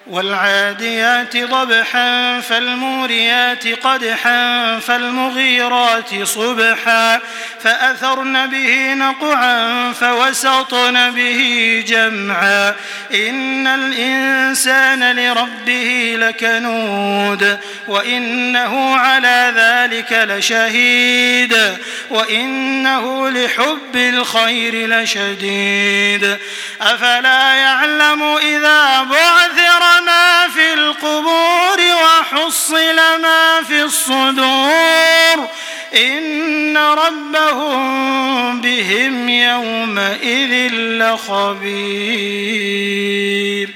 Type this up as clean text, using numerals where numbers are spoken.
والعاديات ضبحا فالموريات قدحا فالمغيرات صبحا فأثرن به نقعا فوسطن به جمعا إن الإنسان لربه لكنود وإنه على ذلك لشهيد وإنه لحب الخير لشديد أفلا يعلم إذا بعثر ما في القبور وحصل ما في الصدور إن ربهم بهم يومئذ لخبير.